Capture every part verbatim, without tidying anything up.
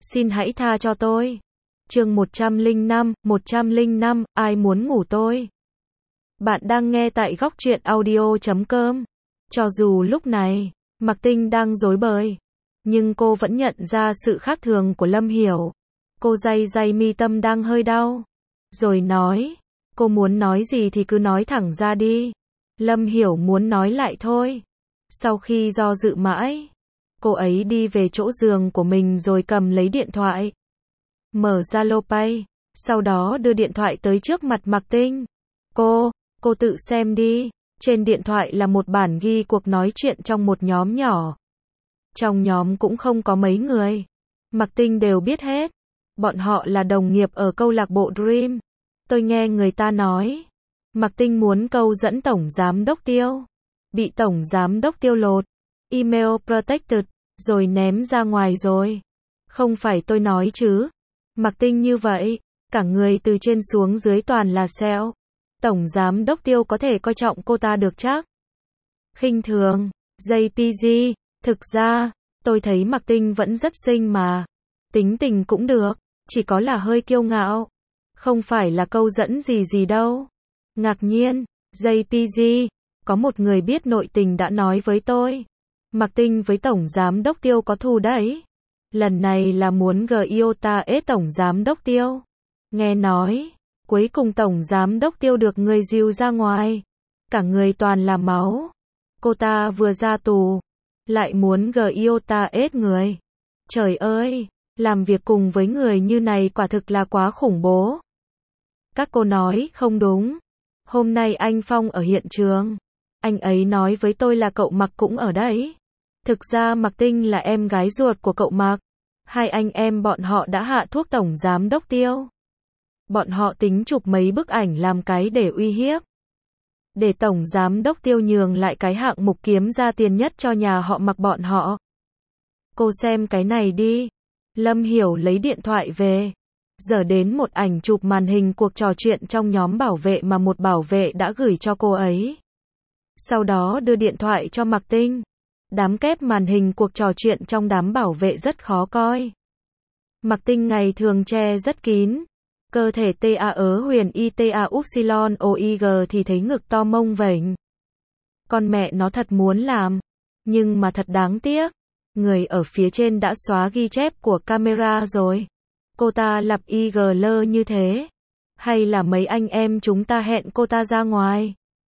Xin hãy tha cho tôi. Chương một trăm lẻ năm, một trăm lẻ năm, ai muốn ngủ tôi? Bạn đang nghe tại góc truyện audio chấm com. Cho dù lúc này, Mạc Tinh đang rối bời, nhưng cô vẫn nhận ra sự khác thường của Lâm Hiểu. Cô day day mi tâm đang hơi đau, rồi nói, cô muốn nói gì thì cứ nói thẳng ra đi. Lâm Hiểu muốn nói lại thôi. Sau khi do dự mãi, cô ấy đi về chỗ giường của mình rồi cầm lấy điện thoại, mở Zalo Pay, sau đó đưa điện thoại tới trước mặt Mạc Tinh. Cô, cô tự xem đi. Trên điện thoại là một bản ghi cuộc nói chuyện trong một nhóm nhỏ. Trong nhóm cũng không có mấy người. Mạc Tinh đều biết hết. Bọn họ là đồng nghiệp ở câu lạc bộ Dream. Tôi nghe người ta nói, Mạc Tinh muốn câu dẫn Tổng Giám đốc Tiêu. Bị Tổng Giám đốc Tiêu lột email protected, rồi ném ra ngoài rồi. Không phải tôi nói chứ. Mạc Tinh như vậy, cả người từ trên xuống dưới toàn là sẹo. Tổng Giám đốc Tiêu có thể coi trọng cô ta được chắc? Khinh thường. jê pê giê, thực ra, tôi thấy Mạc Tinh vẫn rất xinh mà. Tính tình cũng được, chỉ có là hơi kiêu ngạo. Không phải là câu dẫn gì gì đâu. Ngạc nhiên, jê pê giê, có một người biết nội tình đã nói với tôi. Mạc Tinh với Tổng Giám đốc Tiêu có thù đấy. Lần này là muốn gờ iota ết Tổng Giám đốc Tiêu. Nghe nói, cuối cùng Tổng Giám đốc Tiêu được người dìu ra ngoài. Cả người toàn là máu. Cô ta vừa ra tù, lại muốn gờ iota ết người. Trời ơi, làm việc cùng với người như này quả thực là quá khủng bố. Các cô nói không đúng. Hôm nay anh Phong ở hiện trường. Anh ấy nói với tôi là cậu Mạc cũng ở đấy. Thực ra Mạc Tinh là em gái ruột của cậu Mạc. Hai anh em bọn họ đã hạ thuốc Tổng Giám đốc Tiêu. Bọn họ tính chụp mấy bức ảnh làm cái để uy hiếp. Để Tổng Giám đốc Tiêu nhường lại cái hạng mục kiếm ra tiền nhất cho nhà họ Mạc bọn họ. Cô xem cái này đi. Lâm Hiểu lấy điện thoại về. Giờ đến một ảnh chụp màn hình cuộc trò chuyện trong nhóm bảo vệ mà một bảo vệ đã gửi cho cô ấy. Sau đó đưa điện thoại cho Mạc Tinh. Đám kép màn hình cuộc trò chuyện trong đám bảo vệ rất khó coi. Mạc Tinh ngày thường che rất kín. Cơ thể ta ớ huyền y ta upsilon oig thì thấy ngực to mông vểnh. Con mẹ nó thật muốn làm. Nhưng mà thật đáng tiếc. Người ở phía trên đã xóa ghi chép của camera rồi. Cô ta lặp i giê lơ như thế. Hay là mấy anh em chúng ta hẹn cô ta ra ngoài.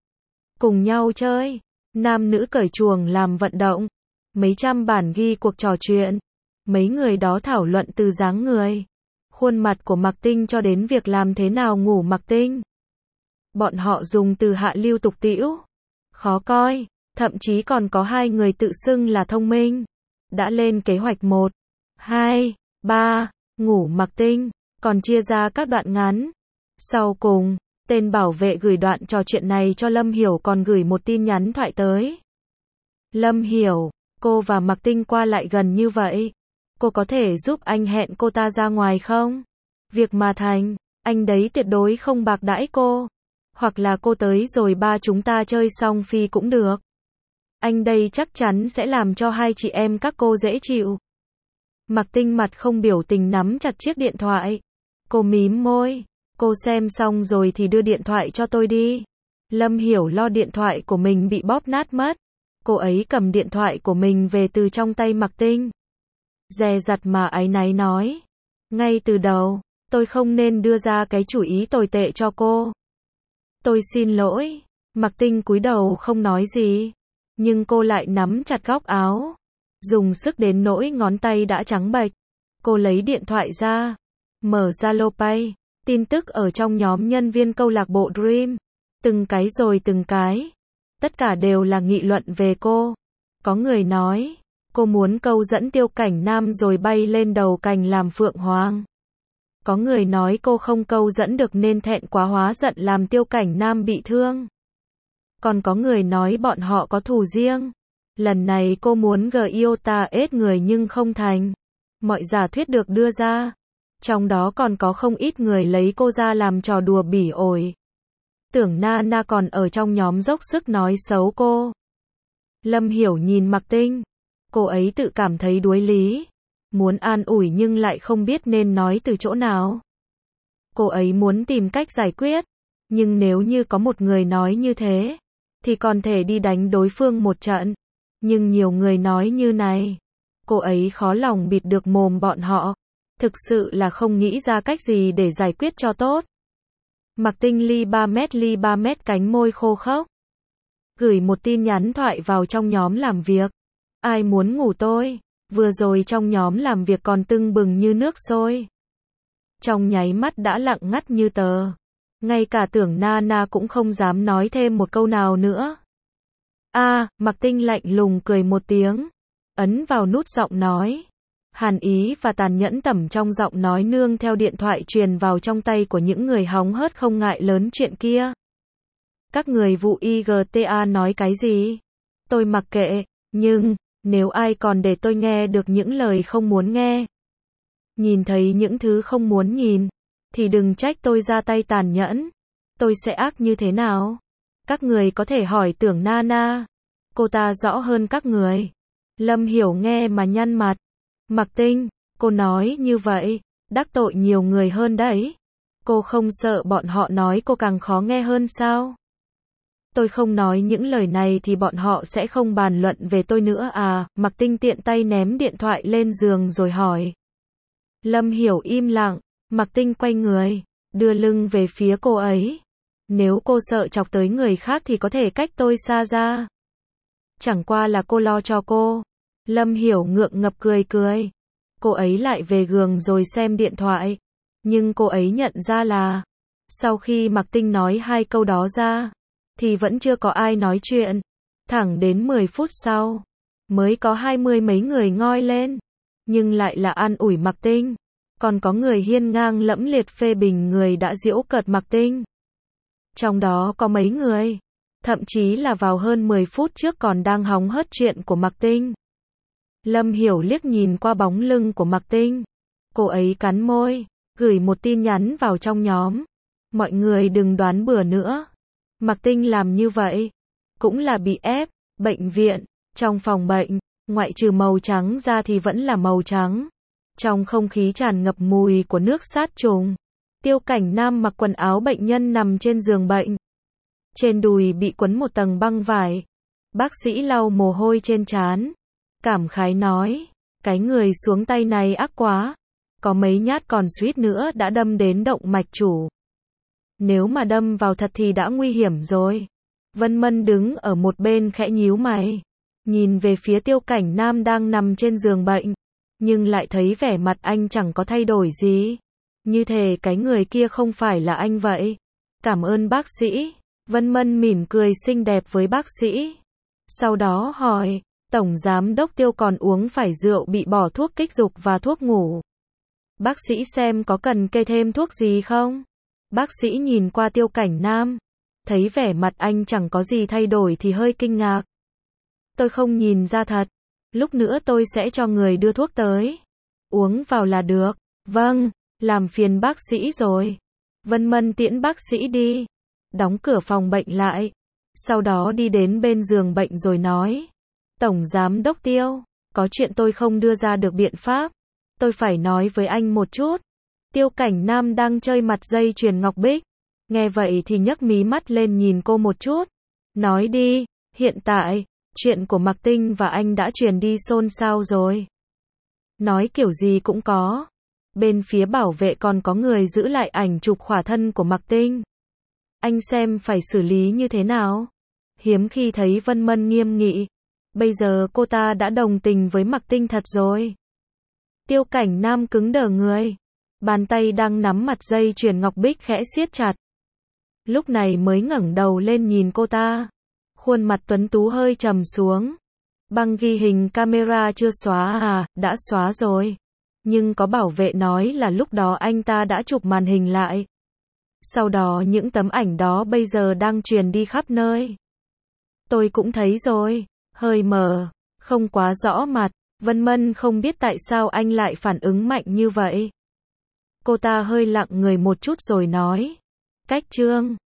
Cùng nhau chơi. Nam nữ cởi chuồng làm vận động. Mấy trăm bản ghi cuộc trò chuyện. Mấy người đó thảo luận từ dáng người, khuôn mặt của Mạc Tinh cho đến việc làm thế nào ngủ Mạc Tinh. Bọn họ dùng từ hạ lưu tục tĩu. Khó coi. Thậm chí còn có hai người tự xưng là thông minh. Đã lên kế hoạch một, hai, ba, ngủ Mạc Tinh. Còn chia ra các đoạn ngắn. Sau cùng, tên bảo vệ gửi đoạn trò chuyện này cho Lâm Hiểu còn gửi một tin nhắn thoại tới. Lâm Hiểu, cô và Mạc Tinh qua lại gần như vậy. Cô có thể giúp anh hẹn cô ta ra ngoài không? Việc mà thành, anh đấy tuyệt đối không bạc đãi cô. Hoặc là cô tới rồi ba chúng ta chơi xong phi cũng được. Anh đây chắc chắn sẽ làm cho hai chị em các cô dễ chịu. Mạc Tinh mặt không biểu tình nắm chặt chiếc điện thoại. Cô mím môi. Cô xem xong rồi thì đưa điện thoại cho tôi đi. Lâm Hiểu lo điện thoại của mình bị bóp nát mất. Cô ấy cầm điện thoại của mình về từ trong tay Mạc Tinh. Dè dặt mà áy náy nói. Ngay từ đầu, tôi không nên đưa ra cái chủ ý tồi tệ cho cô. Tôi xin lỗi. Mạc Tinh cúi đầu không nói gì. Nhưng cô lại nắm chặt góc áo. Dùng sức đến nỗi ngón tay đã trắng bệch. Cô lấy điện thoại ra. Mở Zalo Pay. Tin tức ở trong nhóm nhân viên câu lạc bộ Dream. Từng cái rồi từng cái. Tất cả đều là nghị luận về cô. Có người nói, cô muốn câu dẫn Tiêu Cảnh Nam rồi bay lên đầu cành làm phượng hoàng. Có người nói cô không câu dẫn được nên thẹn quá hóa giận làm Tiêu Cảnh Nam bị thương. Còn có người nói bọn họ có thù riêng. Lần này cô muốn gờ iota ết người nhưng không thành. Mọi giả thuyết được đưa ra. Trong đó còn có không ít người lấy cô ra làm trò đùa bỉ ổi. Tưởng Na Na còn ở trong nhóm dốc sức nói xấu cô. Lâm Hiểu nhìn Mạc Tinh. Cô ấy tự cảm thấy đuối lý. muốn an ủi nhưng lại không biết nên nói từ chỗ nào. Cô ấy muốn tìm cách giải quyết, nhưng nếu như có một người nói như thế, thì còn thể đi đánh đối phương một trận. Nhưng nhiều người nói như này, cô ấy khó lòng bịt được mồm bọn họ. Thực sự là không nghĩ ra cách gì để giải quyết cho tốt. Mạc Tinh ly ba mét ly ba mét cánh môi khô khốc. Gửi một tin nhắn thoại vào trong nhóm làm việc. Ai muốn ngủ tôi? Vừa rồi trong nhóm làm việc còn tưng bừng như nước sôi. Trong nháy mắt đã lặng ngắt như tờ. Ngay cả Tưởng Nana cũng không dám nói thêm một câu nào nữa. A, à, Mạc Tinh lạnh lùng cười một tiếng. Ấn vào nút giọng nói. Hàn ý và tàn nhẫn tẩm trong giọng nói nương theo điện thoại truyền vào trong tay của những người hóng hớt không ngại lớn chuyện kia. Các người vụ i giê tê a nói cái gì? Tôi mặc kệ, nhưng, nếu ai còn để tôi nghe được những lời không muốn nghe, nhìn thấy những thứ không muốn nhìn, thì đừng trách tôi ra tay tàn nhẫn. Tôi sẽ ác như thế nào? Các người có thể hỏi Tưởng Nana. Cô ta rõ hơn các người. Lâm Hiểu nghe mà nhăn mặt. Mạc Tinh, cô nói như vậy, đắc tội nhiều người hơn đấy. Cô không sợ bọn họ nói cô càng khó nghe hơn sao? Tôi không nói những lời này thì bọn họ sẽ không bàn luận về tôi nữa à? Mạc Tinh tiện tay ném điện thoại lên giường rồi hỏi. Lâm Hiểu im lặng, Mạc Tinh quay người, đưa lưng về phía cô ấy. Nếu cô sợ chọc tới người khác thì có thể cách tôi xa ra. Chẳng qua là cô lo cho cô. Lâm Hiểu ngượng ngập cười cười. Cô ấy lại về giường rồi xem điện thoại. Nhưng cô ấy nhận ra là, sau khi Mạc Tinh nói hai câu đó ra, thì vẫn chưa có ai nói chuyện. Thẳng đến mười phút sau, mới có hai mươi mấy người ngoi lên. Nhưng lại là an ủi Mạc Tinh. Còn có người hiên ngang lẫm liệt phê bình người đã giễu cợt Mạc Tinh. Trong đó có mấy người, thậm chí là vào hơn mười phút trước còn đang hóng hớt chuyện của Mạc Tinh. Lâm Hiểu liếc nhìn qua bóng lưng của Mạc Tinh. Cô ấy cắn môi, gửi một tin nhắn vào trong nhóm. Mọi người đừng đoán bừa nữa. Mạc Tinh làm như vậy, cũng là bị ép. Bệnh viện, trong phòng bệnh, ngoại trừ màu trắng ra thì vẫn là màu trắng. Trong không khí tràn ngập mùi của nước sát trùng. Tiêu Cảnh Nam mặc quần áo bệnh nhân nằm trên giường bệnh. Trên đùi bị quấn một tầng băng vải. Bác sĩ lau mồ hôi trên trán. Cảm khái nói, cái người xuống tay này ác quá. Có mấy nhát còn suýt nữa đã đâm đến động mạch chủ. Nếu mà đâm vào thật thì đã nguy hiểm rồi. Vân Mân đứng ở một bên khẽ nhíu mày. Nhìn về phía Tiêu Cảnh Nam đang nằm trên giường bệnh. Nhưng lại thấy vẻ mặt anh chẳng có thay đổi gì. Như thể cái người kia không phải là anh vậy. Cảm ơn bác sĩ. Vân Mân mỉm cười xinh đẹp với bác sĩ. Sau đó hỏi, Tổng Giám Đốc Tiêu còn uống phải rượu bị bỏ thuốc kích dục và thuốc ngủ. Bác sĩ xem có cần kê thêm thuốc gì không? Bác sĩ nhìn qua Tiêu Cảnh Nam. Thấy vẻ mặt anh chẳng có gì thay đổi thì hơi kinh ngạc. Tôi không nhìn ra thật. Lúc nữa tôi sẽ cho người đưa thuốc tới. Uống vào là được. Vâng, làm phiền bác sĩ rồi. Vân Mân tiễn bác sĩ đi. Đóng cửa phòng bệnh lại. Sau đó đi đến bên giường bệnh rồi nói. Tổng Giám Đốc Tiêu, có chuyện tôi không đưa ra được biện pháp. Tôi phải nói với anh một chút. Tiêu Cảnh Nam đang chơi mặt dây chuyền ngọc bích. Nghe vậy thì nhấc mí mắt lên nhìn cô một chút. Nói đi, hiện tại, chuyện của Mạc Tinh và anh đã truyền đi xôn xao rồi. Nói kiểu gì cũng có. Bên phía bảo vệ còn có người giữ lại ảnh chụp khỏa thân của Mạc Tinh. Anh xem phải xử lý như thế nào? Hiếm khi thấy Vân Mân nghiêm nghị. Bây giờ cô ta đã đồng tình với Mạc Tinh thật rồi. Tiêu Cảnh Nam cứng đờ người. Bàn tay đang nắm mặt dây chuyền ngọc bích khẽ siết chặt. Lúc này mới ngẩng đầu lên nhìn cô ta. Khuôn mặt tuấn tú hơi trầm xuống. Băng ghi hình camera chưa xóa à? Đã xóa rồi. Nhưng có bảo vệ nói là lúc đó anh ta đã chụp màn hình lại. Sau đó những tấm ảnh đó bây giờ đang truyền đi khắp nơi. Tôi cũng thấy rồi. Hơi mờ. Không quá rõ mặt. Vân Mân không biết tại sao anh lại phản ứng mạnh như vậy. Cô ta hơi lặng người một chút rồi nói. Cách trương.